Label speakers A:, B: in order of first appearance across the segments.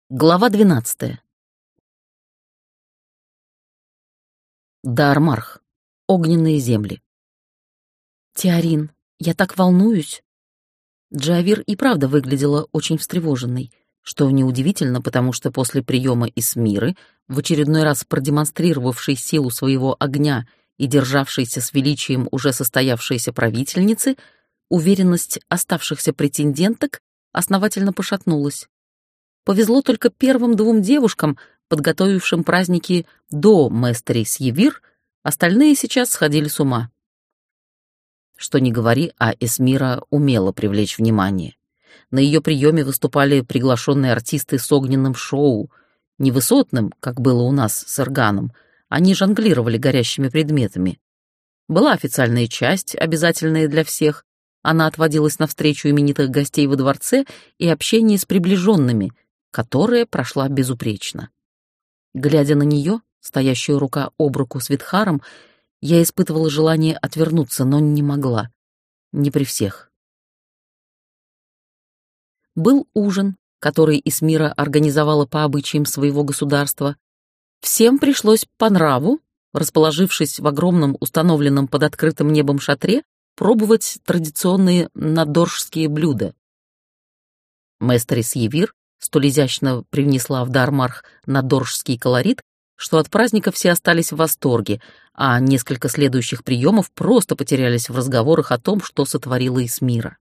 A: Глава 12. Даармарх. Огненные земли. «Теорин, я так волнуюсь!» Джиавир и правда выглядела очень встревоженной, что неудивительно, потому что после приема Исмиры, в очередной раз продемонстрировавшей силу своего огня и державшейся с величием уже состоявшейся правительницы, уверенность оставшихся претенденток основательно пошатнулась. Повезло только первым двум девушкам, подготовившим праздники до Мэстери Сьевир, остальные сейчас сходили с ума. Что ни говори, а Эсмира умела привлечь внимание. На ее приеме выступали приглашенные артисты с огненным шоу, не высотным, как было у нас с Эрганом, они жонглировали горящими предметами. Была официальная часть, обязательная для всех, она отводилась навстречу именитых гостей во дворце и общение с приближенными, которая прошла безупречно. Глядя на нее, стоящую рука об руку с Витхаром, я испытывала желание отвернуться, но не могла. Не при всех. Был ужин, который Исмира организовала по обычаям своего государства. Всем пришлось по нраву, расположившись в огромном установленном под открытым небом шатре, пробовать традиционные надоржские блюда. Мэстери Сьевир столь изящно привнесла в Даармарх надоржский колорит, что от праздника все остались в восторге, а несколько следующих приемов просто потерялись в разговорах о том, что сотворила Исмира.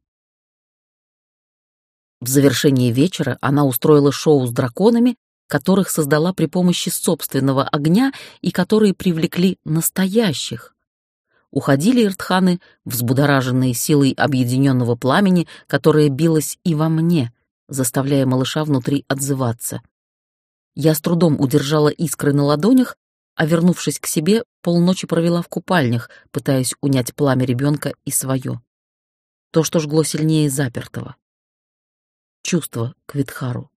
A: В завершении вечера она устроила шоу с драконами, которых создала при помощи собственного огня и которые привлекли настоящих. Уходили иртханы, взбудораженные силой объединенного пламени, которое билось и во мне, заставляя малыша внутри отзываться. Я с трудом удержала искры на ладонях, а, вернувшись к себе, полночи провела в купальнях, пытаясь унять пламя ребенка и свое. То, что жгло сильнее запертого. Чувство к Витхару.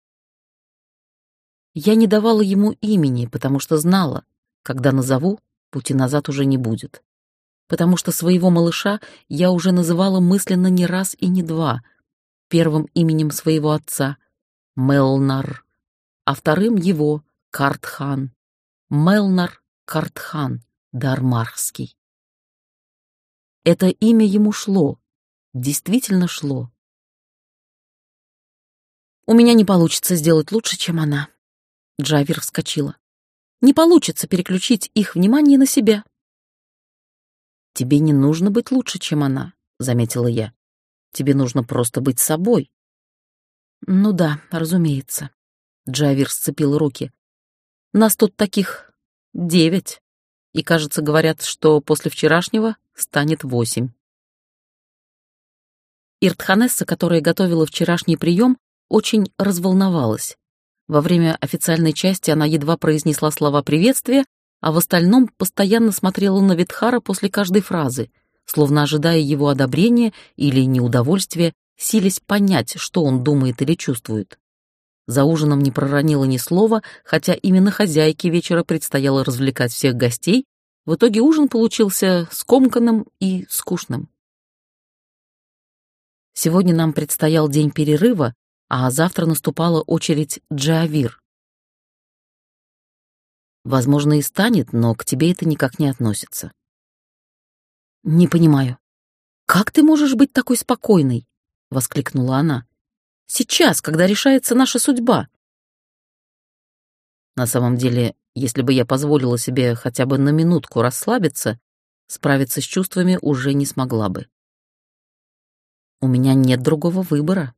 A: Я не давала ему имени, потому что знала, когда назову, пути назад уже не будет. Потому что своего малыша я уже называла мысленно не раз и не два, первым именем своего отца — Мелнар, а вторым его — Картхан. Мелнар Картхан, Даармархский. Это имя ему шло, действительно шло. «У меня не получится сделать лучше, чем она», — Джиавир вскочила. «Не получится переключить их внимание на себя». «Тебе не нужно быть лучше, чем она», — заметила я. «Тебе нужно просто быть собой». «Ну да, разумеется», — Джиавир сцепил руки. «Нас тут таких 9, и, кажется, говорят, что после вчерашнего станет 8». Иртханесса, которая готовила вчерашний прием, очень разволновалась. Во время официальной части она едва произнесла слова приветствия, а в остальном постоянно смотрела на Витхара после каждой фразы, словно ожидая его одобрения или неудовольствия, силясь понять, что он думает или чувствует. За ужином не проронила ни слова, хотя именно хозяйке вечера предстояло развлекать всех гостей. В итоге ужин получился скомканным и скучным. Сегодня нам предстоял день перерыва, а завтра наступала очередь Джиавир. Возможно, и станет, но к тебе это никак не относится. «Не понимаю. Как ты можешь быть такой спокойной?» — воскликнула она. «Сейчас, когда решается наша судьба». На самом деле, если бы я позволила себе хотя бы на минутку расслабиться, справиться с чувствами уже не смогла бы. У меня нет другого выбора.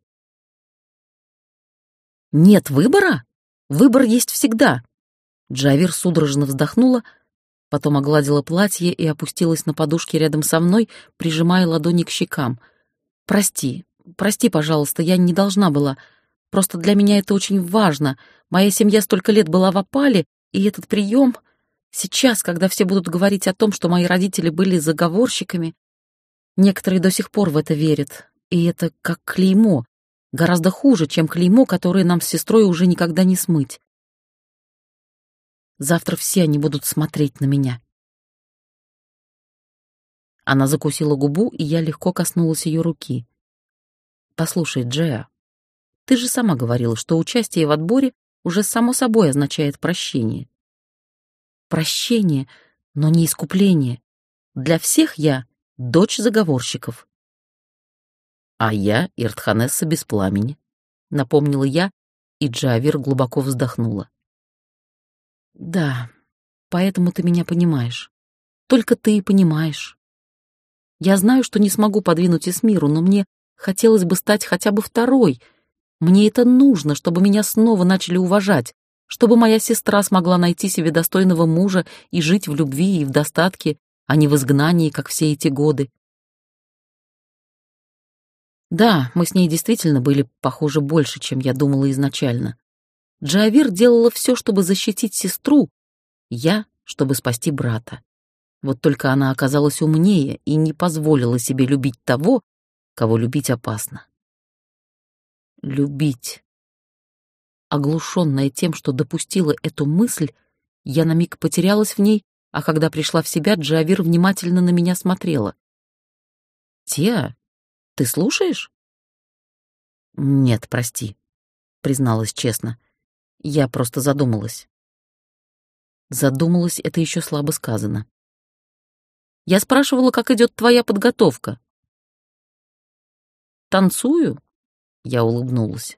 A: «Нет выбора? Выбор есть всегда!» Джиавир судорожно вздохнула, потом огладила платье и опустилась на подушки рядом со мной, прижимая ладони к щекам. «Прости, пожалуйста, я не должна была. Просто для меня это очень важно. Моя семья столько лет была в опале, и этот прием... Сейчас, когда все будут говорить о том, что мои родители были заговорщиками, некоторые до сих пор в это верят, и это как клеймо, гораздо хуже, чем клеймо, которое нам с сестрой уже никогда не смыть. Завтра все они будут смотреть на меня». Она закусила губу, и я легко коснулась ее руки. «Послушай, Джеа, ты же сама говорила, что участие в отборе уже само собой означает прощение. Прощение, но не искупление. Для всех я — дочь заговорщиков. А я — Иртханесса без пламени, — напомнила я, и Джавир глубоко вздохнула. Да, поэтому ты меня понимаешь. Только ты и понимаешь. Я знаю, что не смогу подвинуть Эсмиру, но мне хотелось бы стать хотя бы второй. Мне это нужно, чтобы меня снова начали уважать, чтобы моя сестра смогла найти себе достойного мужа и жить в любви и в достатке, а не в изгнании, как все эти годы. Да, мы с ней действительно были похожи больше, чем я думала изначально. Джавир делала все, чтобы защитить сестру, я, чтобы спасти брата. Вот только она оказалась умнее и не позволила себе любить того, кого любить опасно. Любить. Оглушенная тем, что допустила эту мысль, я на миг потерялась в ней, а когда пришла в себя, Джавир внимательно на меня смотрела. «Теа, ты слушаешь?» «Нет, прости», — призналась честно. «Я просто задумалась». Задумалась — это еще слабо сказано. «Я спрашивала, как идет твоя подготовка». «Танцую?» — я улыбнулась.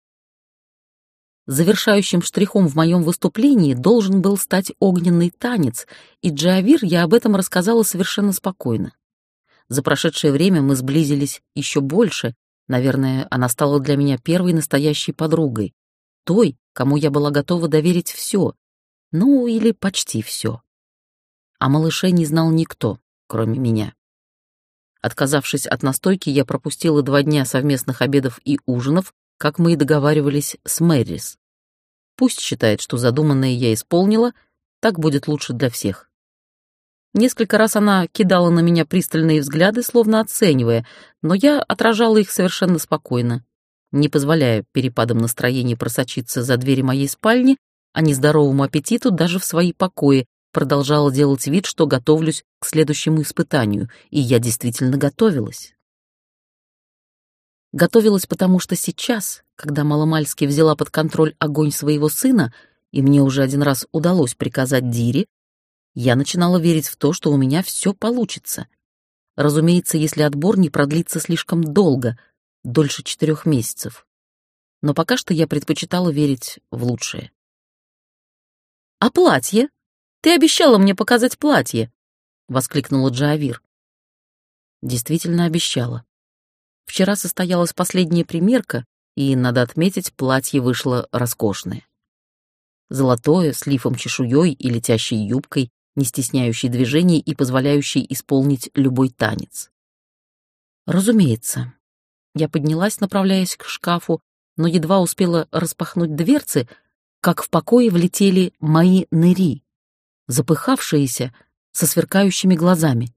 A: Завершающим штрихом в моем выступлении должен был стать огненный танец, и Джавир я об этом рассказала совершенно спокойно. За прошедшее время мы сблизились еще больше. Наверное, она стала для меня первой настоящей подругой, той, кому я была готова доверить все, ну или почти все. А малыше не знал никто, кроме меня. Отказавшись от настойки, я пропустила 2 дня совместных обедов и ужинов, как мы и договаривались с Мэрис. Пусть считает, что задуманное я исполнила, так будет лучше для всех. Несколько раз она кидала на меня пристальные взгляды, словно оценивая, но я отражала их совершенно спокойно, не позволяя перепадам настроения просочиться за двери моей спальни, а нездоровому аппетиту даже в свои покои, продолжала делать вид, что готовлюсь к следующему испытанию, и я действительно готовилась. Готовилась, потому что сейчас, когда маломальски взяла под контроль огонь своего сына, и мне уже 1 раз удалось приказать Дире, я начинала верить в то, что у меня все получится. Разумеется, если отбор не продлится слишком долго, дольше 4 месяцев. Но пока что я предпочитала верить в лучшее. «А платье? Ты обещала мне показать платье!» — воскликнула Джавир. Действительно обещала. Вчера состоялась последняя примерка, и, надо отметить, платье вышло роскошное. Золотое, с лифом-чешуей и летящей юбкой, не стесняющей движений и позволяющей исполнить любой танец. Разумеется. Я поднялась, направляясь к шкафу, но едва успела распахнуть дверцы, как в покое влетели мои Нэри, запыхавшиеся, со сверкающими глазами.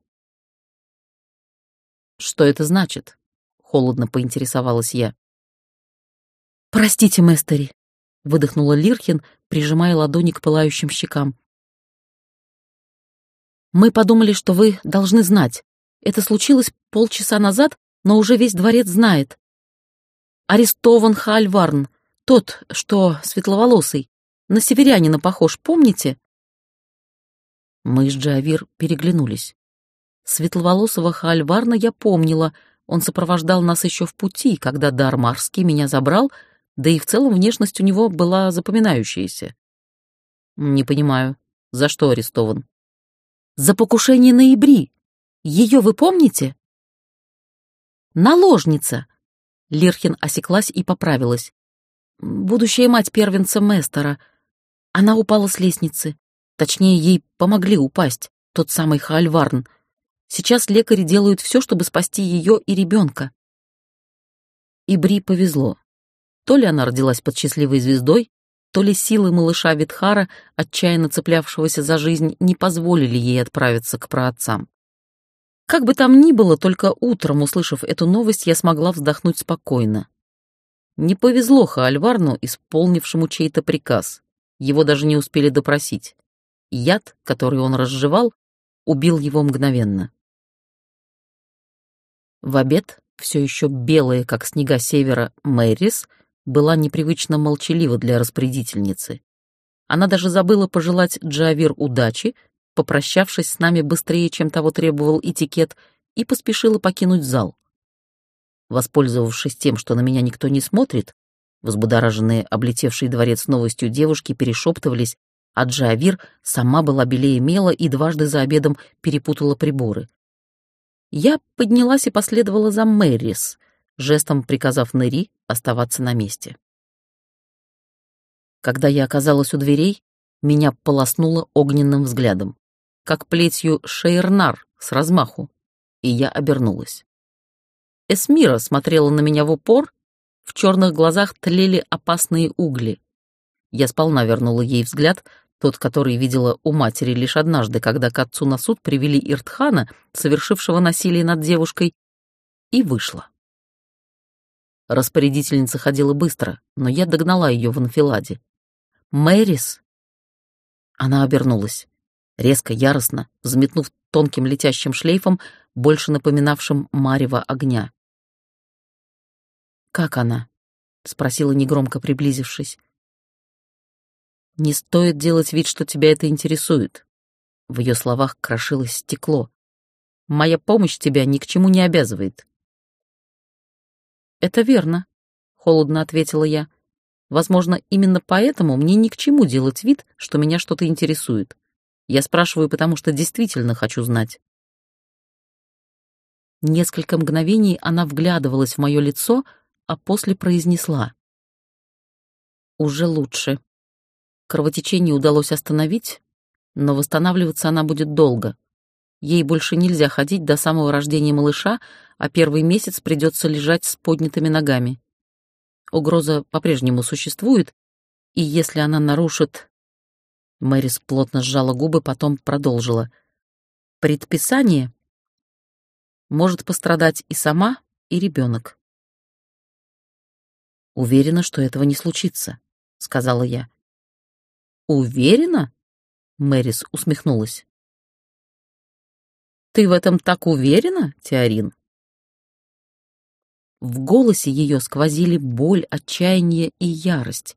A: «Что это значит?» — холодно поинтересовалась я. «Простите, мэстери», — выдохнула Лирхин, прижимая ладони к пылающим щекам. «Мы подумали, что вы должны знать. Это случилось полчаса назад, но уже весь дворец знает. Арестован Хаальварн, тот, что светловолосый, на северянина похож, помните?» Мы с Джавир переглянулись. Светловолосого Хаальварна я помнила, он сопровождал нас еще в пути, когда дар Марский меня забрал, да и в целом внешность у него была запоминающаяся. «Не понимаю, за что арестован?» «За покушение на Ибри. Ее вы помните?» «Наложница!» Лирхин осеклась и поправилась. «Будущая мать первенца Местера. Она упала с лестницы. Точнее, ей помогли упасть, тот самый Хаальварн. Сейчас лекари делают все, чтобы спасти ее и ребенка». Ибри повезло. То ли она родилась под счастливой звездой, то ли силы малыша Витхара, отчаянно цеплявшегося за жизнь, не позволили ей отправиться к праотцам. Как бы там ни было, только утром, услышав эту новость, я смогла вздохнуть спокойно. Не повезло Хаальварну, исполнившему чей-то приказ. Его даже не успели допросить. Яд, который он разжевал, убил его мгновенно. В обед, все еще белая, как снега севера, Мэрис была непривычно молчалива для распорядительницы. Она даже забыла пожелать Джавир удачи, попрощавшись с нами быстрее, чем того требовал этикет, и поспешила покинуть зал. Воспользовавшись тем, что на меня никто не смотрит, взбудораженные облетевшие дворец новостью девушки перешептывались, а Джавир сама была белее мела и дважды за обедом перепутала приборы. Я поднялась и последовала за Мэрис, жестом приказав Нэри оставаться на месте. Когда я оказалась у дверей, меня полоснуло огненным взглядом, как плетью Шейрнар с размаху, и я обернулась. Эсмира смотрела на меня в упор, в черных глазах тлели опасные угли. Я сполна вернула ей взгляд, тот, который видела у матери лишь однажды, когда к отцу на суд привели Иртхана, совершившего насилие над девушкой, и вышла. Распорядительница ходила быстро, но я догнала ее в анфиладе. «Мэрис!» Она обернулась, резко, яростно, взметнув тонким летящим шлейфом, больше напоминавшим марево огня. «Как она?» — спросила негромко, приблизившись. «Не стоит делать вид, что тебя это интересует». В ее словах крошилось стекло. «Моя помощь тебя ни к чему не обязывает». «Это верно», — холодно ответила я. «Возможно, именно поэтому мне ни к чему делать вид, что меня что-то интересует. Я спрашиваю, потому что действительно хочу знать». Несколько мгновений она вглядывалась в мое лицо, а после произнесла: «Уже лучше. Кровотечение удалось остановить, но восстанавливаться она будет долго. Ей больше нельзя ходить до самого рождения малыша, а первый месяц придется лежать с поднятыми ногами. Угроза по-прежнему существует, и если она нарушит...» Мэрис плотно сжала губы, потом продолжила. «Предписание может пострадать и сама, и ребенок». «Уверена, что этого не случится», — сказала я. «Уверена?» — Мэрис усмехнулась. «Ты в этом так уверена, Теорин?» В голосе ее сквозили боль, отчаяние и ярость.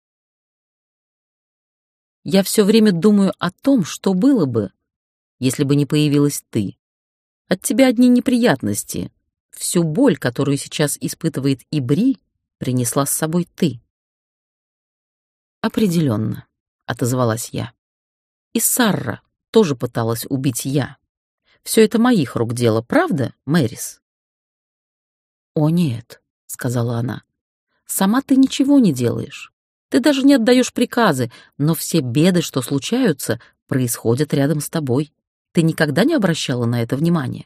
A: «Я все время думаю о том, что было бы, если бы не появилась ты. От тебя одни неприятности. Всю боль, которую сейчас испытывает Ибри, принесла с собой ты». «Определенно», — отозвалась я. «И Сарра тоже пыталась убить я. Все это моих рук дело, правда, Мэрис?» «О нет», — сказала она, — «сама ты ничего не делаешь. Ты даже не отдаешь приказы, но все беды, что случаются, происходят рядом с тобой. Ты никогда не обращала на это внимания?»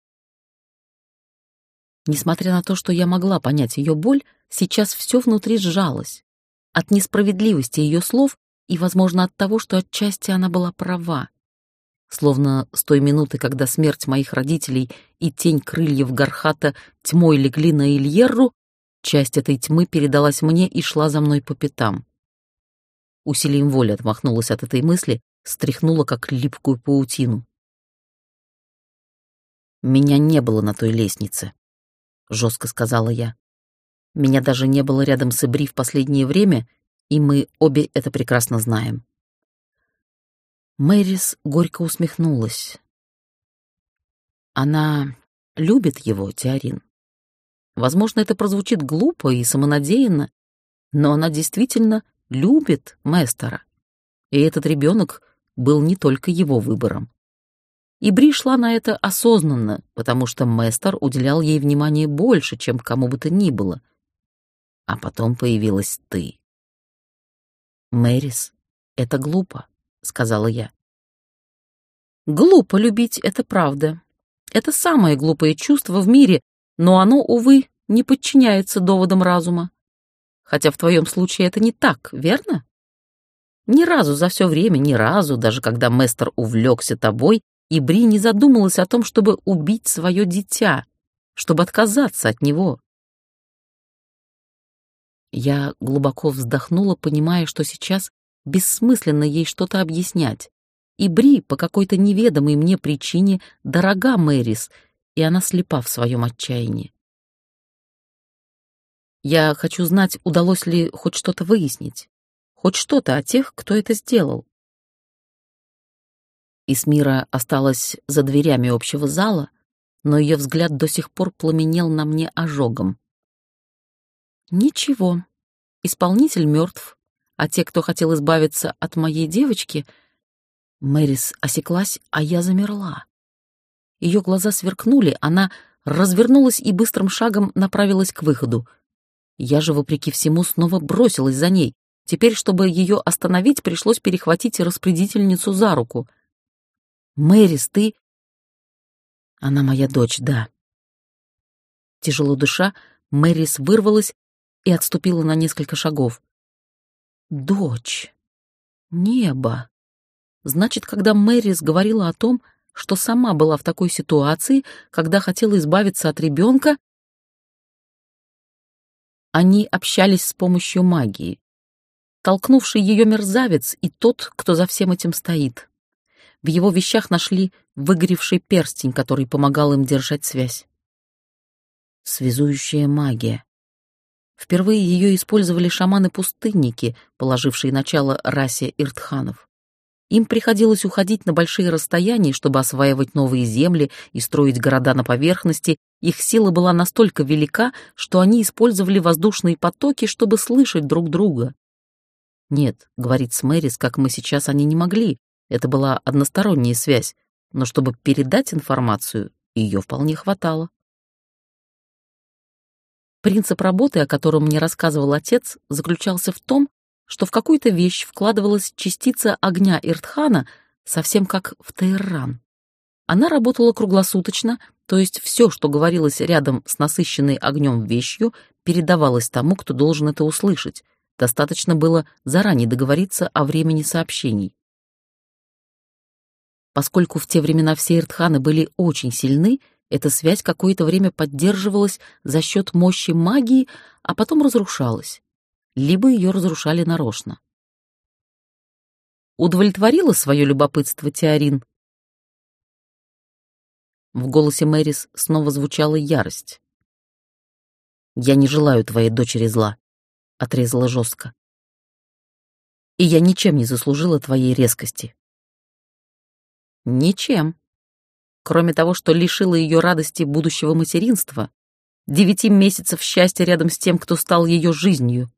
A: Несмотря на то, что я могла понять ее боль, сейчас все внутри сжалось. От несправедливости ее слов и, возможно, от того, что отчасти она была права. Словно с той минуты, когда смерть моих родителей и тень крыльев Гархата тьмой легли на Ильерру, часть этой тьмы передалась мне и шла за мной по пятам. Усилием воли отмахнулась от этой мысли, стряхнула, как липкую паутину. «Меня не было на той лестнице», — жестко сказала я. «Меня даже не было рядом с Ибри в последнее время, и мы обе это прекрасно знаем». Мэрис горько усмехнулась. «Она любит его, Теорин. Возможно, это прозвучит глупо и самонадеянно, но она действительно любит Местера. И этот ребенок был не только его выбором. И Бри шла на это осознанно, потому что Местер уделял ей внимание больше, чем кому бы то ни было. А потом появилась ты. «Мэрис, это глупо», — сказала я. «Глупо любить — это правда. Это самое глупое чувство в мире, но оно, увы, не подчиняется доводам разума. Хотя в твоем случае это не так, верно? Ни разу за все время, ни разу, даже когда Местер увлекся тобой, и Бри не задумалась о том, чтобы убить свое дитя, чтобы отказаться от него». Я глубоко вздохнула, понимая, что сейчас бессмысленно ей что-то объяснять. И Бри по какой-то неведомой мне причине дорога Мэрис, и она слепа в своем отчаянии. Я хочу знать, удалось ли хоть что-то выяснить. Хоть что-то о тех, кто это сделал. Исмира осталась за дверями общего зала, но ее взгляд до сих пор пламенел на мне ожогом. Ничего. Исполнитель мертв, а те, кто хотел избавиться от моей девочки... Мэрис осеклась, а я замерла. Ее глаза сверкнули, она развернулась и быстрым шагом направилась к выходу. Я же, вопреки всему, снова бросилась за ней. Теперь, чтобы ее остановить, пришлось перехватить распорядительницу за руку. «Мэрис, ты...» «Она моя дочь, да». Тяжело дыша, Мэрис вырвалась и отступила на несколько шагов. «Дочь. Небо». Значит, когда Мэрис говорила о том, что сама была в такой ситуации, когда хотела избавиться от ребенка, они общались с помощью магии. Толкнувший ее мерзавец и тот, кто за всем этим стоит. В его вещах нашли выгоревший перстень, который помогал им держать связь. Связующая магия. Впервые ее использовали шаманы-пустынники, положившие начало расе иртханов. Им приходилось уходить на большие расстояния, чтобы осваивать новые земли и строить города на поверхности. Их сила была настолько велика, что они использовали воздушные потоки, чтобы слышать друг друга. Нет, говорить с Мэрис, как мы сейчас, они не могли. Это была односторонняя связь, но чтобы передать информацию, ее вполне хватало. Принцип работы, о котором мне рассказывал отец, заключался в том, что в какую-то вещь вкладывалась частица огня Иртхана, совсем как в Тейрран. Она работала круглосуточно, то есть все, что говорилось рядом с насыщенной огнем вещью, передавалось тому, кто должен это услышать. Достаточно было заранее договориться о времени сообщений. Поскольку в те времена все Иртханы были очень сильны, эта связь какое-то время поддерживалась за счет мощи магии, а потом разрушалась. Либо ее разрушали нарочно. Удовлетворила свое любопытство Теорин? В голосе Мэрис снова звучала ярость. «Я не желаю твоей дочери зла», — отрезала жестко. «И я ничем не заслужила твоей резкости». Ничем. Кроме того, что лишила ее радости будущего материнства, 9 месяцев счастья рядом с тем, кто стал ее жизнью.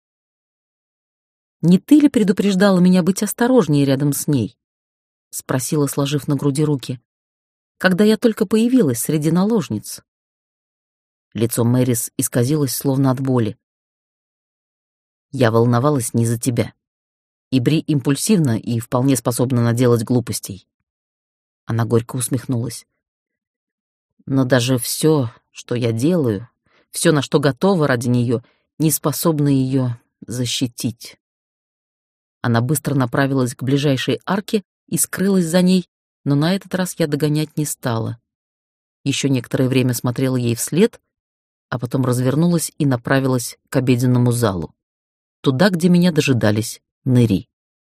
A: «Не ты ли предупреждала меня быть осторожнее рядом с ней?» — спросила, сложив на груди руки. «Когда я только появилась среди наложниц». Лицо Мэрис исказилось, словно от боли. «Я волновалась не за тебя. Ибри импульсивна и вполне способна наделать глупостей». Она горько усмехнулась. «Но даже все, что я делаю, все, на что готова ради нее, не способно ее защитить». Она быстро направилась к ближайшей арке и скрылась за ней, но на этот раз я догонять не стала. Еще некоторое время смотрела ей вслед, а потом развернулась и направилась к обеденному залу, туда, где меня дожидались Нэри.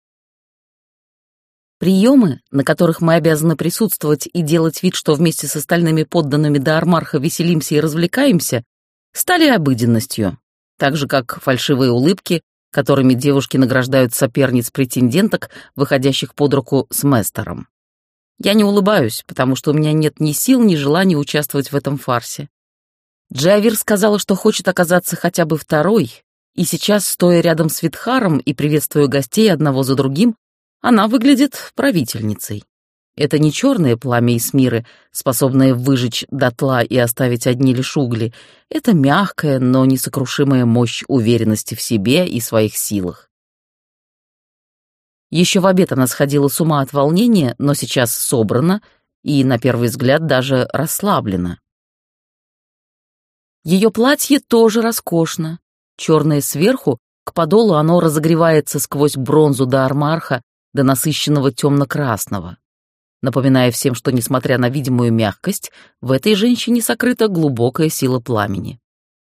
A: Приемы, на которых мы обязаны присутствовать и делать вид, что вместе с остальными подданными Даармарха веселимся и развлекаемся, стали обыденностью, так же, как фальшивые улыбки, которыми девушки награждают соперниц-претенденток, выходящих под руку с Местером. Я не улыбаюсь, потому что у меня нет ни сил, ни желания участвовать в этом фарсе. Джавир сказала, что хочет оказаться хотя бы второй, и сейчас, стоя рядом с Витхаром и приветствуя гостей одного за другим, она выглядит правительницей. Это не черное пламя Исмиры, способное выжечь дотла и оставить одни лишь угли. Это мягкая, но несокрушимая мощь уверенности в себе и своих силах. Еще в обед она сходила с ума от волнения, но сейчас собрана и, на первый взгляд, даже расслаблена. Ее платье тоже роскошно. Черное сверху, к подолу оно разогревается сквозь бронзу Даармарха до насыщенного темно-красного, напоминая всем, что, несмотря на видимую мягкость, в этой женщине сокрыта глубокая сила пламени.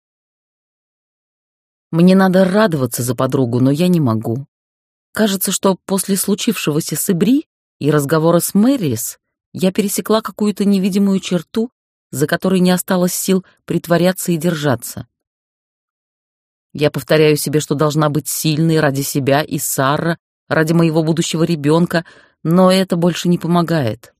A: Мне надо радоваться за подругу, но я не могу. Кажется, что после случившегося с Ибри и разговора с Мэрис я пересекла какую-то невидимую черту, за которой не осталось сил притворяться и держаться. Я повторяю себе, что должна быть сильной ради себя и Сарра, ради моего будущего ребенка, но это больше не помогает.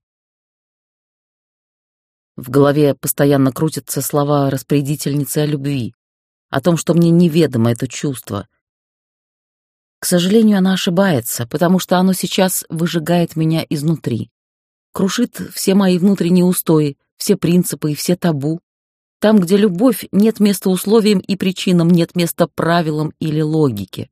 A: В голове постоянно крутятся слова распорядительницы о любви, о том, что мне неведомо это чувство. К сожалению, она ошибается, потому что оно сейчас выжигает меня изнутри, крушит все мои внутренние устои, все принципы и все табу. Там, где любовь, нет места условиям и причинам, нет места правилам или логике.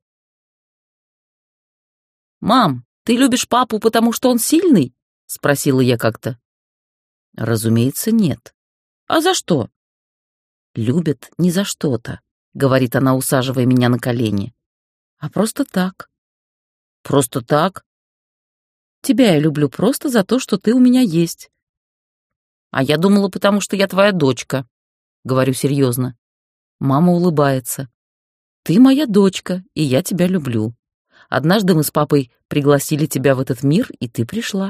A: «Мам, ты любишь папу, потому что он сильный?» — спросила я как-то. Разумеется, нет. А за что? Любит не за что-то, говорит она, усаживая меня на колени. А просто так. Просто так? Тебя я люблю просто за то, что ты у меня есть. А я думала, потому что я твоя дочка, говорю серьезно. Мама улыбается. Ты моя дочка, и я тебя люблю. Однажды мы с папой пригласили тебя в этот мир, и ты пришла.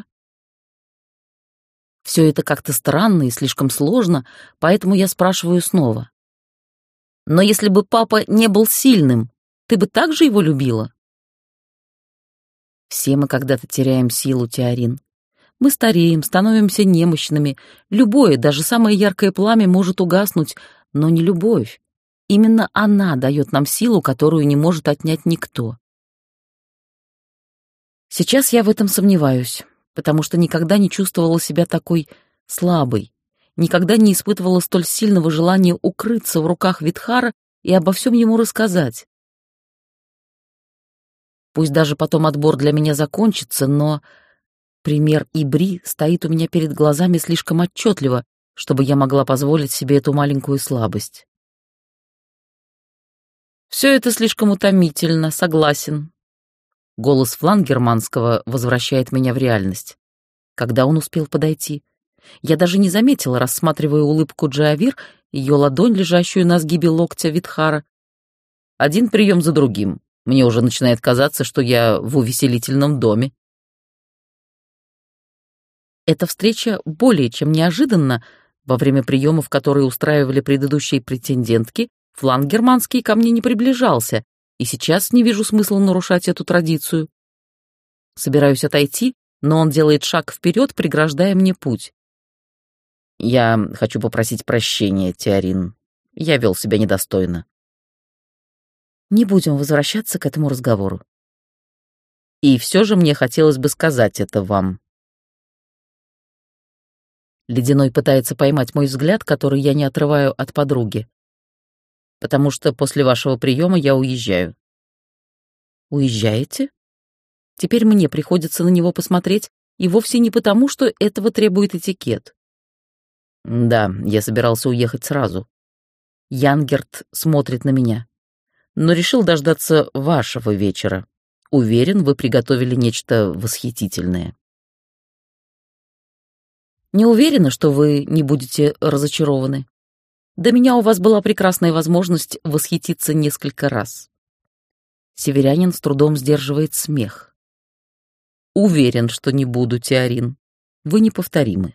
A: Все это как-то странно и слишком сложно, поэтому я спрашиваю снова. Но если бы папа не был сильным, ты бы также его любила? Все мы когда-то теряем силу, Теорин. Мы стареем, становимся немощными. Любое, даже самое яркое пламя может угаснуть, но не любовь. Именно она дает нам силу, которую не может отнять никто. Сейчас я в этом сомневаюсь, потому что никогда не чувствовала себя такой слабой, никогда не испытывала столь сильного желания укрыться в руках Витхара и обо всем ему рассказать. Пусть даже потом отбор для меня закончится, но пример Ибри стоит у меня перед глазами слишком отчетливо, чтобы я могла позволить себе эту маленькую слабость. «Все это слишком утомительно, согласен». Голос Флангерманского возвращает меня в реальность. Когда он успел подойти? Я даже не заметила, рассматривая улыбку Джиавир, ее ладонь, лежащую на сгибе локтя Витхара. Один прием за другим. Мне уже начинает казаться, что я в увеселительном доме. Эта встреча более чем неожиданна. Во время приемов, которые устраивали предыдущие претендентки, Флангерманский ко мне не приближался, и сейчас не вижу смысла нарушать эту традицию. Собираюсь отойти, но он делает шаг вперед, преграждая мне путь. Я хочу попросить прощения, Теорин. Я вел себя недостойно. Не будем возвращаться к этому разговору. И все же мне хотелось бы сказать это вам. Ледяной пытается поймать мой взгляд, который я не отрываю от подруги. Потому что после вашего приема я уезжаю. Уезжаете? Теперь мне приходится на него посмотреть, и вовсе не потому, что этого требует этикет. Да, я собирался уехать сразу. Янгерт смотрит на меня. Но решил дождаться вашего вечера. Уверен, вы приготовили нечто восхитительное. Не уверена, что вы не будете разочарованы. До меня у вас была прекрасная возможность восхититься несколько раз. Северянин с трудом сдерживает смех. Уверен, что не буду, Теорин. Вы неповторимы.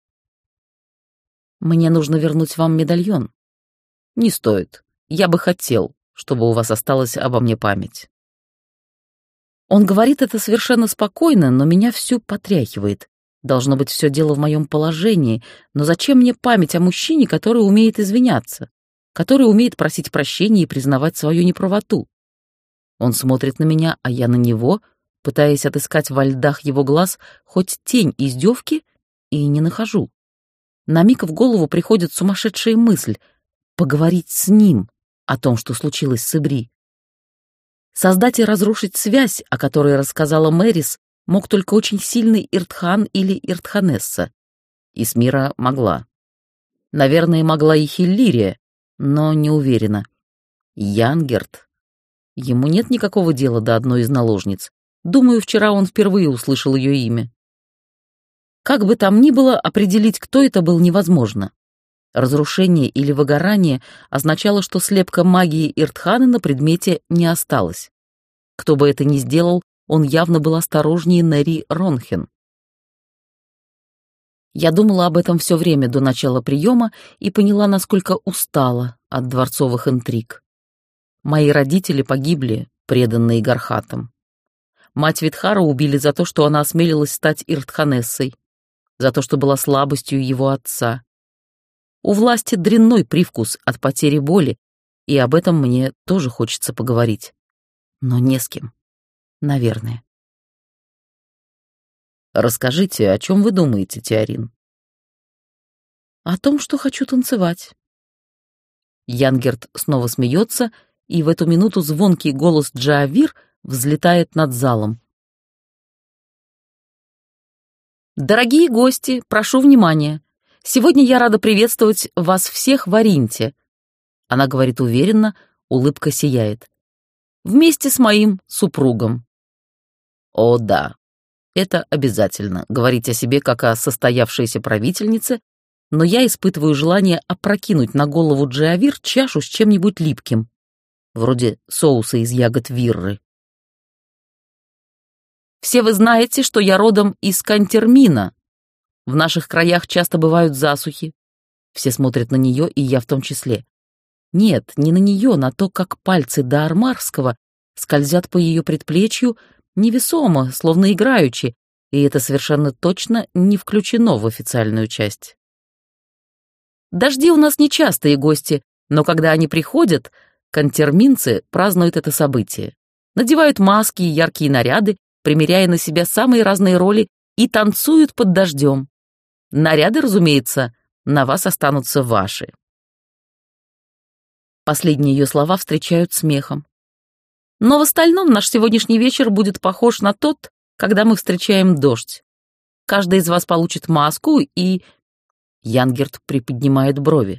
A: Мне нужно вернуть вам медальон. Не стоит. Я бы хотел, чтобы у вас осталась обо мне память. Он говорит это совершенно спокойно, но меня всю потряхивает. Должно быть, все дело в моем положении, но зачем мне память о мужчине, который умеет извиняться, который умеет просить прощения и признавать свою неправоту? Он смотрит на меня, а я на него, пытаясь отыскать во льдах его глаз хоть тень издевки, и не нахожу. На миг в голову приходит сумасшедшая мысль — поговорить с ним о том, что случилось с Ибри. Создать и разрушить связь, о которой рассказала Мэрис, мог только очень сильный Иртхан или Иртханесса. И Смира могла. Наверное, могла и Хиллирия, но не уверена. Янгерт. Ему нет никакого дела до одной из наложниц. Думаю, вчера он впервые услышал ее имя. Как бы там ни было, определить, кто это был, невозможно. Разрушение или выгорание означало, что слепка магии Иртхана на предмете не осталась. Кто бы это ни сделал, он явно был осторожнее Нэри Ронхен. Я думала об этом все время до начала приема и поняла, насколько устала от дворцовых интриг. Мои родители погибли, преданные Гархатом. Мать Витхара убили за то, что она осмелилась стать Иртханессой, за то, что была слабостью его отца. У власти дрянной привкус от потери боли, и об этом мне тоже хочется поговорить. Но не с кем, наверное. Расскажите, о чем вы думаете, Теорин? О том, что хочу танцевать. Янгерт снова смеется, и в эту минуту звонкий голос Джаавир взлетает над залом. Дорогие гости, прошу внимания. Сегодня я рада приветствовать вас всех в Аринте. Она говорит уверенно, улыбка сияет. Вместе с моим супругом. О, да, это обязательно, говорить о себе как о состоявшейся правительнице, но я испытываю желание опрокинуть на голову Джаавир чашу с чем-нибудь липким, вроде соуса из ягод вирры. Все вы знаете, что я родом из Кантермина. В наших краях часто бывают засухи. Все смотрят на нее, и я в том числе. Нет, не на нее, на то, как пальцы Даармарского скользят по ее предплечью невесомо, словно играючи, и это совершенно точно не включено в официальную часть. Дожди у нас нечастые гости, но когда они приходят, кантерминцы празднуют это событие. Надевают маски и яркие наряды, примеряя на себя самые разные роли, и танцуют под дождем. Наряды, разумеется, на вас останутся ваши. Последние ее слова встречают смехом. Но в остальном наш сегодняшний вечер будет похож на тот, когда мы встречаем дождь. Каждый из вас получит маску, и... Янгерт приподнимает брови.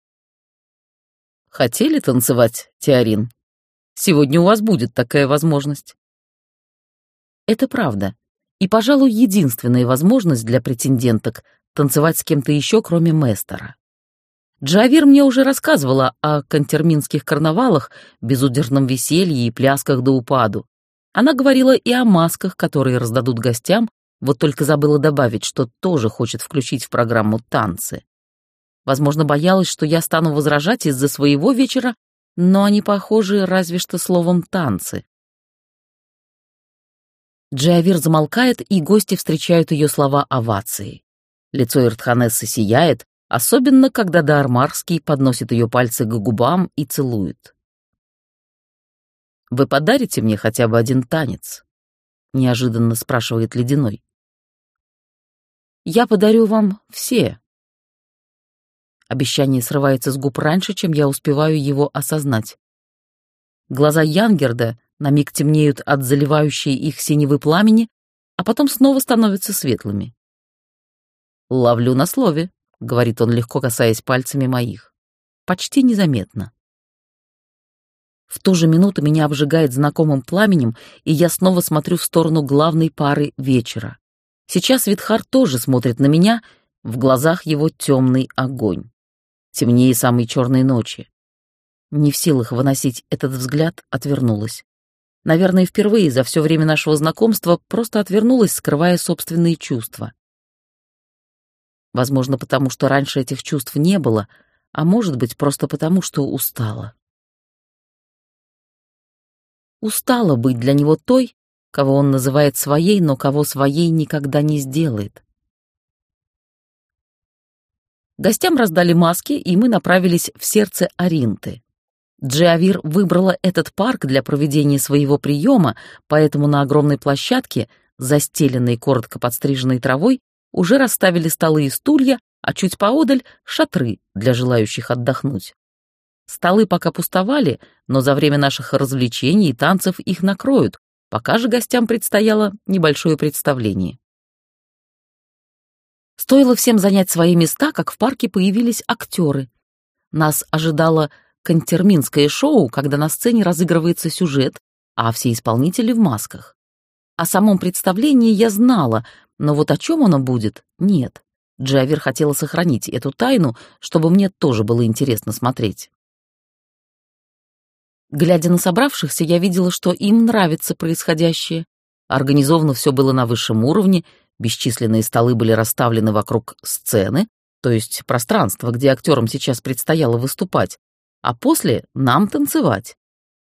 A: Хотели танцевать, Теорин? Сегодня у вас будет такая возможность. Это правда. И, пожалуй, единственная возможность для претенденток танцевать с кем-то еще, кроме Местера. Джаавир мне уже рассказывала о кантерминских карнавалах, безудержном веселье и плясках до упаду. Она говорила и о масках, которые раздадут гостям, вот только забыла добавить, что тоже хочет включить в программу танцы. Возможно, боялась, что я стану возражать из-за своего вечера, но они похожи разве что словом «танцы». Джаавир замолкает, и гости встречают ее слова овацией. Лицо Иртханессы сияет, особенно когда Даармарский подносит ее пальцы к губам и целует. «Вы подарите мне хотя бы один танец?» — неожиданно спрашивает Ледяной. «Я подарю вам все». Обещание срывается с губ раньше, чем я успеваю его осознать. Глаза Янгерда на миг темнеют от заливающей их синевы пламени, а потом снова становятся светлыми. «Ловлю на слове», — говорит он, легко касаясь пальцами моих. Почти незаметно. В ту же минуту меня обжигает знакомым пламенем, и я снова смотрю в сторону главной пары вечера. Сейчас Витхар тоже смотрит на меня, в глазах его темный огонь. Темнее самой черной ночи. Не в силах выносить этот взгляд, отвернулась. Наверное, впервые за все время нашего знакомства просто отвернулась, скрывая собственные чувства. Возможно, потому что раньше этих чувств не было, а может быть, просто потому, что устала. Устала быть для него той, кого он называет своей, но кого своей никогда не сделает. Гостям раздали маски, и мы направились в сердце Аринты. Джаавир выбрала этот парк для проведения своего приема, поэтому на огромной площадке, застеленной коротко подстриженной травой, уже расставили столы и стулья, а чуть поодаль — шатры для желающих отдохнуть. Столы пока пустовали, но за время наших развлечений и танцев их накроют, пока же гостям предстояло небольшое представление. Стоило всем занять свои места, как в парке появились актеры. Нас ожидало кантерминское шоу, когда на сцене разыгрывается сюжет, а все исполнители в масках. О самом представлении я знала, но вот о чем оно будет — нет. Джаавир хотела сохранить эту тайну, чтобы мне тоже было интересно смотреть. Глядя на собравшихся, я видела, что им нравится происходящее. Организовано все было на высшем уровне, бесчисленные столы были расставлены вокруг сцены, то есть пространства, где актерам сейчас предстояло выступать, а после нам танцевать.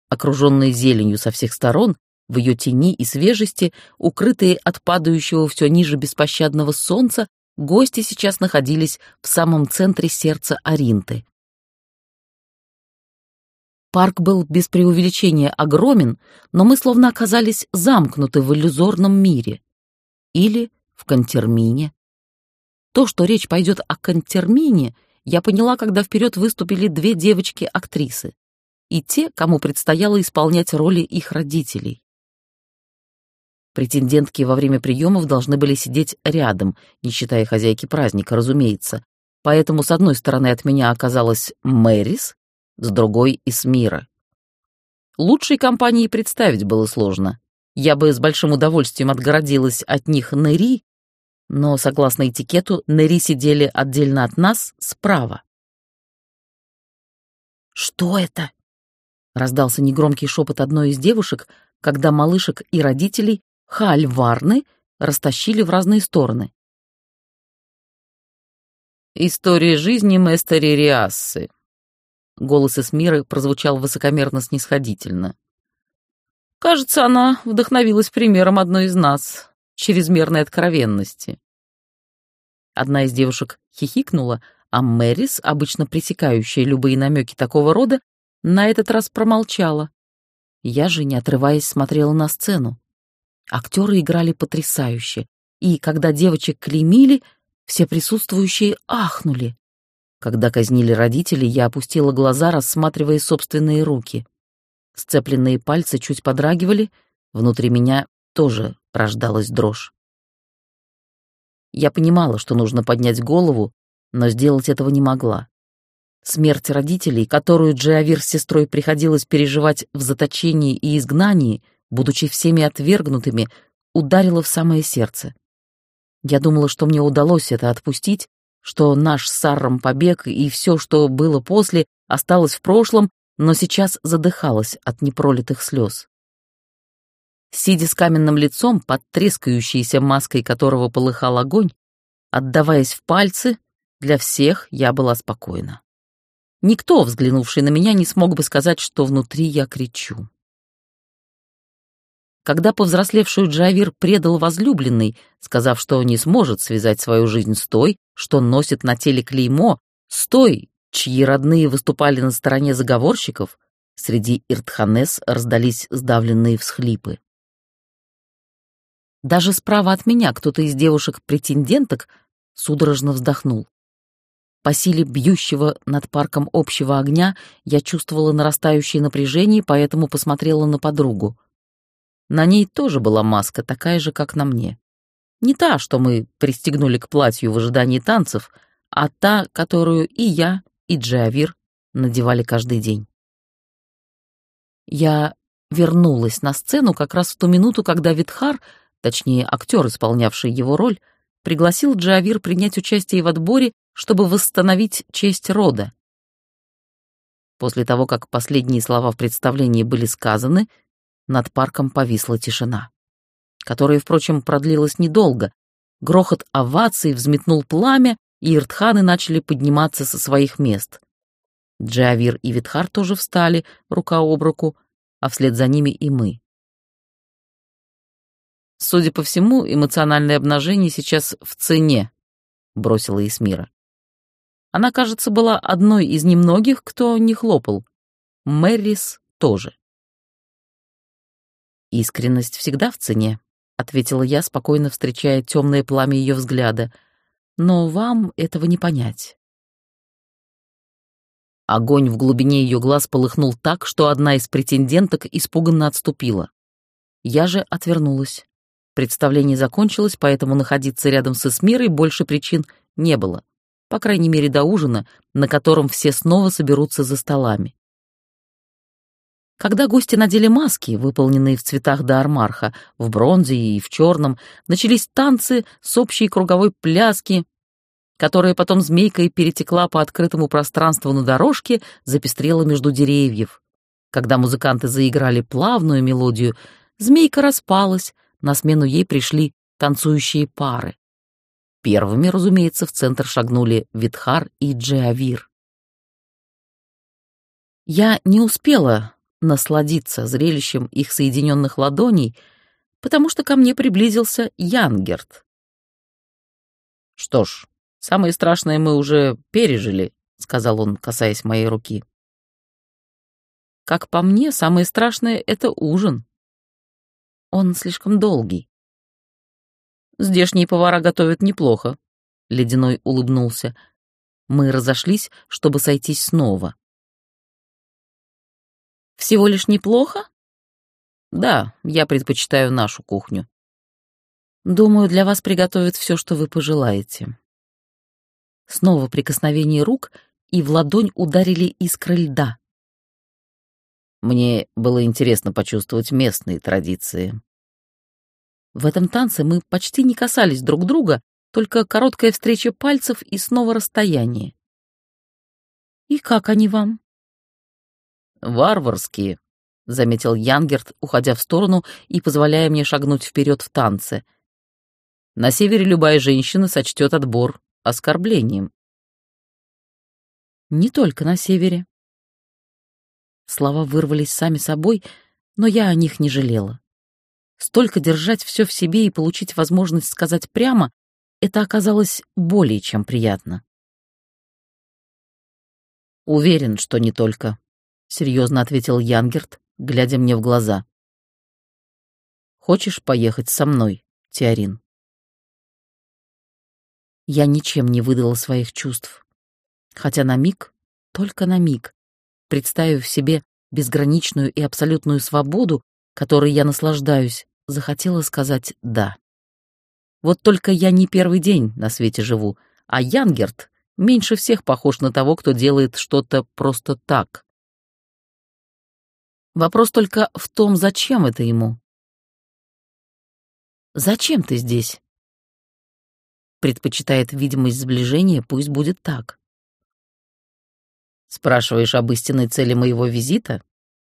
A: Окруженные зеленью со всех сторон, в ее тени и свежести, укрытые от падающего все ниже беспощадного солнца, гости сейчас находились в самом центре сердца Аринты. Парк был без преувеличения огромен, но мы словно оказались замкнуты в иллюзорном мире. Или в Кантермине. То, что речь пойдет о Кантермине, я поняла, когда вперед выступили две девочки-актрисы. И те, кому предстояло исполнять роли их родителей. Претендентки во время приемов должны были сидеть рядом, не считая хозяйки праздника, разумеется. Поэтому с одной стороны от меня оказалась Мэрис, с другой — Исмира. Лучшей компании представить было сложно. Я бы с большим удовольствием отгородилась от них Нэри, но, согласно этикету, Нэри сидели отдельно от нас справа. «Что это?» — раздался негромкий шепот одной из девушек, когда малышек и родителей Хаальварны растащили в разные стороны. «История жизни Местери Риассы». Голос Эсмиры прозвучал высокомерно-снисходительно. «Кажется, она вдохновилась примером одной из нас, чрезмерной откровенности». Одна из девушек хихикнула, а Мэрис, обычно пресекающая любые намеки такого рода, на этот раз промолчала. Я же, не отрываясь, смотрела на сцену. Актеры играли потрясающе, и когда девочек клеймили, все присутствующие ахнули. Когда казнили родителей, я опустила глаза, рассматривая собственные руки. Сцепленные пальцы чуть подрагивали, внутри меня тоже рождалась дрожь. Я понимала, что нужно поднять голову, но сделать этого не могла. Смерть родителей, которую Джиавир с сестрой приходилось переживать в заточении и изгнании, будучи всеми отвергнутыми, ударила в самое сердце. Я думала, что мне удалось это отпустить, что наш с Сарром побег и все, что было после, осталось в прошлом, но сейчас задыхалась от непролитых слез. Сидя с каменным лицом, под трескающейся маской которого полыхал огонь, отдаваясь в пальцы, для всех я была спокойна. Никто, взглянувший на меня, не смог бы сказать, что внутри я кричу. Когда повзрослевшую Джиавир предал возлюбленный, сказав, что не сможет связать свою жизнь с той, что носит на теле клеймо, с той, чьи родные выступали на стороне заговорщиков, среди Иртханес раздались сдавленные всхлипы. Даже справа от меня кто-то из девушек-претенденток судорожно вздохнул. По силе бьющего над парком общего огня я чувствовала нарастающее напряжение, поэтому посмотрела на подругу. На ней тоже была маска, такая же, как на мне. Не та, что мы пристегнули к платью в ожидании танцев, а та, которую и я, и Джиавир надевали каждый день. Я вернулась на сцену как раз в ту минуту, когда Витхар, точнее актер, исполнявший его роль, пригласил Джиавир принять участие в отборе, чтобы восстановить честь рода. После того, как последние слова в представлении были сказаны, над парком повисла тишина, которая, впрочем, продлилась недолго. Грохот оваций взметнул пламя, и иртханы начали подниматься со своих мест. Джиавир и Витхар тоже встали, рука об руку, а вслед за ними и мы. «Судя по всему, эмоциональное обнажение сейчас в цене», — бросила Исмира. Она, кажется, была одной из немногих, кто не хлопал. Мэрис тоже. «Искренность всегда в цене», — ответила я, спокойно встречая темное пламя ее взгляда. «Но вам этого не понять». Огонь в глубине ее глаз полыхнул так, что одна из претенденток испуганно отступила. Я же отвернулась. Представление закончилось, поэтому находиться рядом с Эсмирой больше причин не было. По крайней мере, до ужина, на котором все снова соберутся за столами. Когда гости надели маски, выполненные в цветах Даармарха, в бронзе и в черном, начались танцы с общей круговой пляски, которая потом змейкой перетекла по открытому пространству на дорожке, запестрела между деревьев. Когда музыканты заиграли плавную мелодию, змейка распалась, на смену ей пришли танцующие пары. Первыми, разумеется, в центр шагнули Витхар и Джиавир. Я не успела насладиться зрелищем их соединенных ладоней, потому что ко мне приблизился Янгерт. «Что ж, самое страшное мы уже пережили», — сказал он, касаясь моей руки. «Как по мне, самое страшное — это ужин. Он слишком долгий». «Здешние повара готовят неплохо», — Ледяной улыбнулся. Мы разошлись, чтобы сойтись снова. «Всего лишь неплохо?» «Да, я предпочитаю нашу кухню». «Думаю, для вас приготовят все, что вы пожелаете». Снова прикосновение рук, и в ладонь ударили искры льда. Мне было интересно почувствовать местные традиции. В этом танце мы почти не касались друг друга, только короткая встреча пальцев и снова расстояние. «И как они вам?» «Варварские», — заметил Янгерт, уходя в сторону и позволяя мне шагнуть вперед в танце. «На севере любая женщина сочтет отбор оскорблением». «Не только на севере». Слова вырвались сами собой, но я о них не жалела. Столько держать все в себе и получить возможность сказать прямо — это оказалось более чем приятно. «Уверен, что не только», — серьезно ответил Янгерт, глядя мне в глаза. «Хочешь поехать со мной, Теорин?» Я ничем не выдала своих чувств, хотя на миг, только на миг, представив себе безграничную и абсолютную свободу, которой я наслаждаюсь, захотела сказать «да». Вот только я не первый день на свете живу, а Янгерт меньше всех похож на того, кто делает что-то просто так. Вопрос только в том, зачем это ему. «Зачем ты здесь?» Предпочитает видимость сближения, пусть будет так. «Спрашиваешь об истинной цели моего визита?»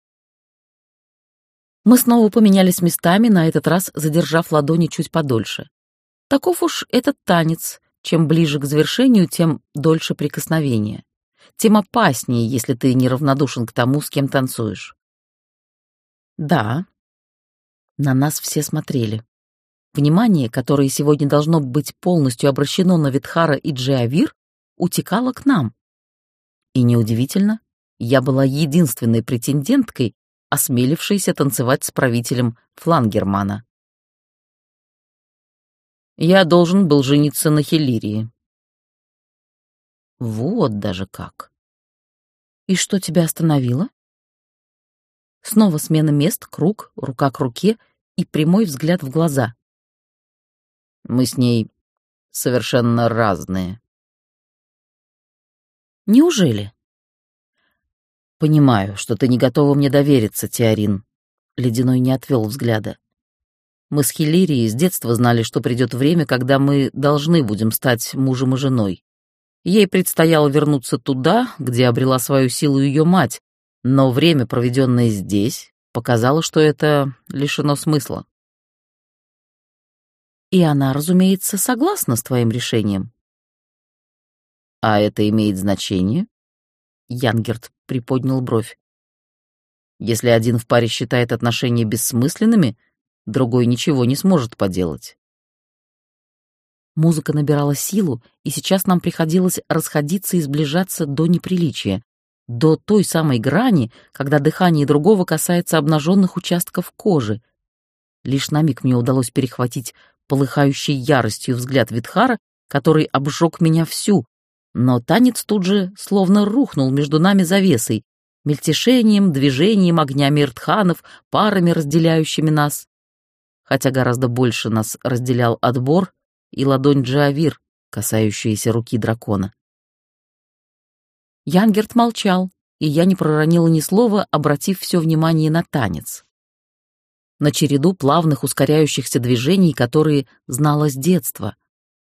A: Мы снова поменялись местами, на этот раз задержав ладони чуть подольше. Таков уж этот танец. Чем ближе к завершению, тем дольше прикосновения. Тем опаснее, если ты неравнодушен к тому, с кем танцуешь. Да. На нас все смотрели. Внимание, которое сегодня должно быть полностью обращено на Витхара и Джиавир, утекало к нам. И неудивительно, я была единственной претенденткой, осмелившейся танцевать с правителем Флангермана. Я должен был жениться на Хелирии. Вот даже как. И что тебя остановило? Снова смена мест, круг, рука к руке и прямой взгляд в глаза. Мы с ней совершенно разные. Неужели? Понимаю, что ты не готова мне довериться, Теорин. Ледяной не отвел взгляда. Мы с Хелирией с детства знали, что придет время, когда мы должны будем стать мужем и женой. Ей предстояло вернуться туда, где обрела свою силу ее мать, но время, проведенное здесь, показало, что это лишено смысла. И она, разумеется, согласна с твоим решением. А это имеет значение? Янгерт приподнял бровь. Если один в паре считает отношения бессмысленными, другой ничего не сможет поделать. Музыка набирала силу, и сейчас нам приходилось расходиться и сближаться до неприличия, до той самой грани, когда дыхание другого касается обнаженных участков кожи. Лишь на миг мне удалось перехватить полыхающий яростью взгляд Витхара, который обжег меня всю, но танец тут же словно рухнул между нами завесой, мельтешением, движением огнями иртханов, парами, разделяющими нас. Хотя гораздо больше нас разделял отбор и ладонь Джиавир, касающаяся руки дракона. Янгерт молчал, и я не проронила ни слова, обратив все внимание на танец. На череду плавных ускоряющихся движений, которые знала с детства.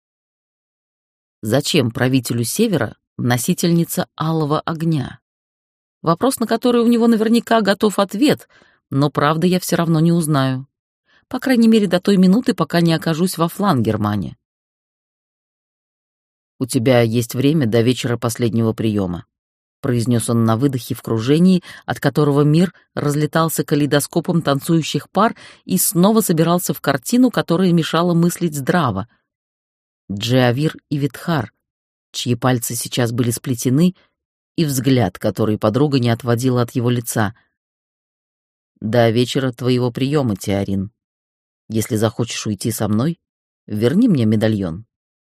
A: Зачем правителю Севера носительница алого огня? Вопрос, на который у него наверняка готов ответ, но правды я все равно не узнаю. По крайней мере, до той минуты, пока не окажусь во Флангермане. У тебя есть время до вечера последнего приема. — произнес он на выдохе в кружении, от которого мир разлетался калейдоскопом танцующих пар и снова собирался в картину, которая мешала мыслить здраво. Джиавир и Витхар, чьи пальцы сейчас были сплетены, и взгляд, который подруга не отводила от его лица. «До вечера твоего приема, Теорин. Если захочешь уйти со мной, верни мне медальон».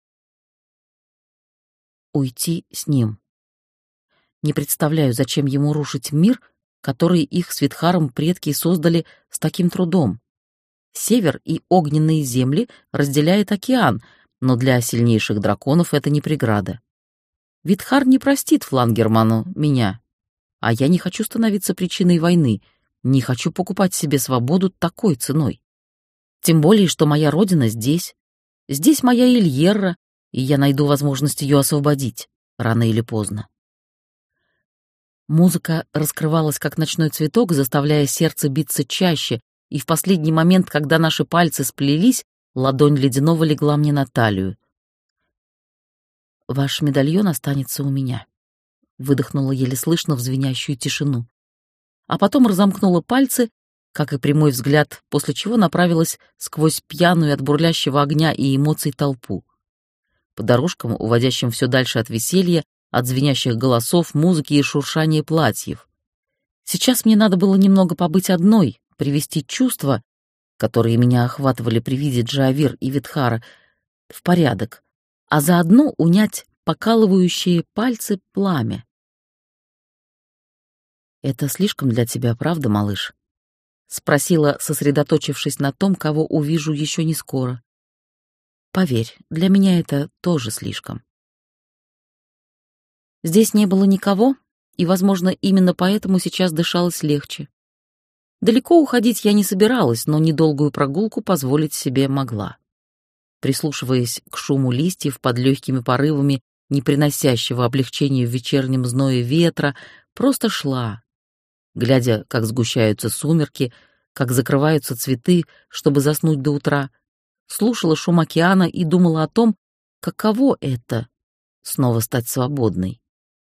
A: Уйти с ним. Не представляю, зачем ему рушить мир, который их с Витхаром предки создали с таким трудом. Север и огненные земли разделяет океан, но для сильнейших драконов это не преграда. Витхар не простит Флангерману меня, а я не хочу становиться причиной войны, не хочу покупать себе свободу такой ценой. Тем более, что моя родина здесь. Здесь моя Ильерра, и я найду возможность ее освободить, рано или поздно. Музыка раскрывалась, как ночной цветок, заставляя сердце биться чаще, и в последний момент, когда наши пальцы сплелись, ладонь ледяного легла мне на талию. «Ваш медальон останется у меня», — выдохнула еле слышно в звенящую тишину. А потом разомкнула пальцы, как и прямой взгляд, после чего направилась сквозь пьяную от бурлящего огня и эмоций толпу. По дорожкам, уводящим все дальше от веселья, от звенящих голосов, музыки и шуршания платьев. Сейчас мне надо было немного побыть одной, привести чувства, которые меня охватывали при виде Джиавир и Витхара, в порядок, а заодно унять покалывающие пальцы пламя. «Это слишком для тебя, правда, малыш?» — спросила, сосредоточившись на том, кого увижу еще не скоро. «Поверь, для меня это тоже слишком». Здесь не было никого, и, возможно, именно поэтому сейчас дышалось легче. Далеко уходить я не собиралась, но недолгую прогулку позволить себе могла. Прислушиваясь к шуму листьев под легкими порывами, не приносящего облегчения в вечернем зное ветра, просто шла, глядя, как сгущаются сумерки, как закрываются цветы, чтобы заснуть до утра, слушала шум океана и думала о том, каково это — снова стать свободной.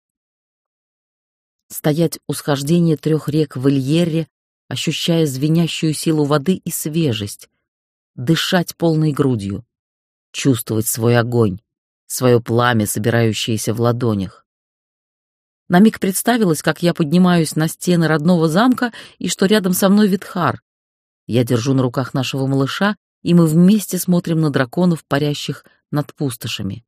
A: Стоять у схождения 3 рек в Ильерре, ощущая звенящую силу воды и свежесть, дышать полной грудью, чувствовать свой огонь, свое пламя, собирающееся в ладонях. На миг представилось, как я поднимаюсь на стены родного замка и что рядом со мной Витхар. Я держу на руках нашего малыша, и мы вместе смотрим на драконов, парящих над пустошами.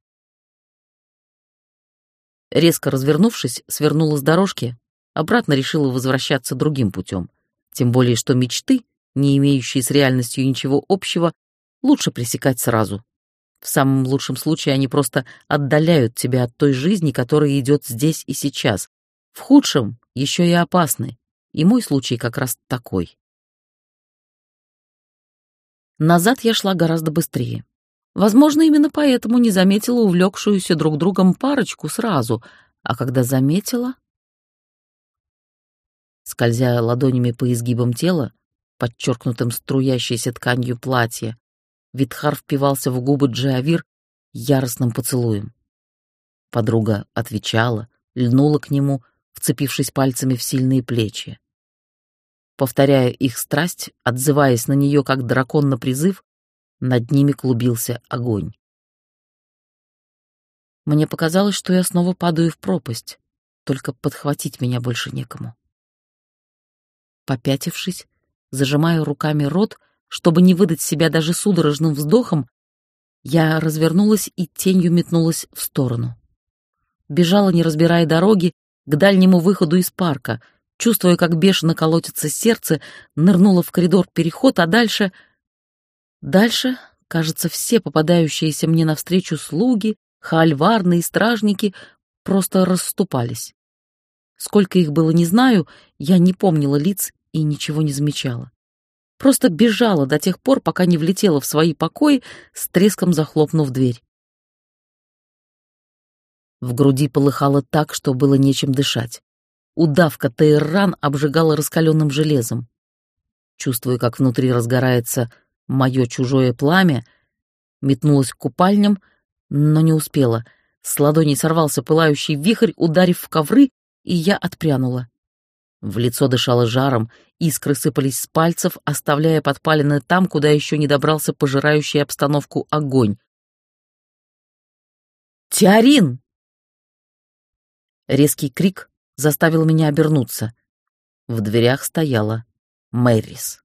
A: Резко развернувшись, свернула с дорожки, обратно решила возвращаться другим путем. Тем более, что мечты, не имеющие с реальностью ничего общего, лучше пресекать сразу. В самом лучшем случае они просто отдаляют тебя от той жизни, которая идет здесь и сейчас. В худшем еще и опасны, и мой случай как раз такой. Назад я шла гораздо быстрее. Возможно, именно поэтому не заметила увлекшуюся друг другом парочку сразу, а когда заметила... Скользя ладонями по изгибам тела, подчеркнутым струящейся тканью платья, Витхар впивался в губы Джиавир яростным поцелуем. Подруга отвечала, льнула к нему, вцепившись пальцами в сильные плечи. Повторяя их страсть, отзываясь на нее как дракон на призыв, над ними клубился огонь. Мне показалось, что я снова падаю в пропасть, только подхватить меня больше некому. Попятившись, зажимая руками рот, чтобы не выдать себя даже судорожным вздохом, я развернулась и тенью метнулась в сторону. Бежала, не разбирая дороги, к дальнему выходу из парка, чувствуя, как бешено колотится сердце, нырнула в коридор-переход, а дальше... Дальше, кажется, все попадающиеся мне навстречу слуги, хаальварны и стражники просто расступались. Сколько их было, не знаю, я не помнила лиц и ничего не замечала. Просто бежала до тех пор, пока не влетела в свои покои, с треском захлопнув дверь. В груди полыхало так, что было нечем дышать. Удавка Тейрран обжигала раскаленным железом. Чувствуя, как внутри разгорается мое чужое пламя, метнулась к купальням, но не успела. С ладоней сорвался пылающий вихрь, ударив в ковры, и я отпрянула. В лицо дышало жаром, искры сыпались с пальцев, оставляя подпалины там, куда еще не добрался пожирающий обстановку огонь. «Теорин!» Резкий крик заставил меня обернуться. В дверях стояла Мэрис.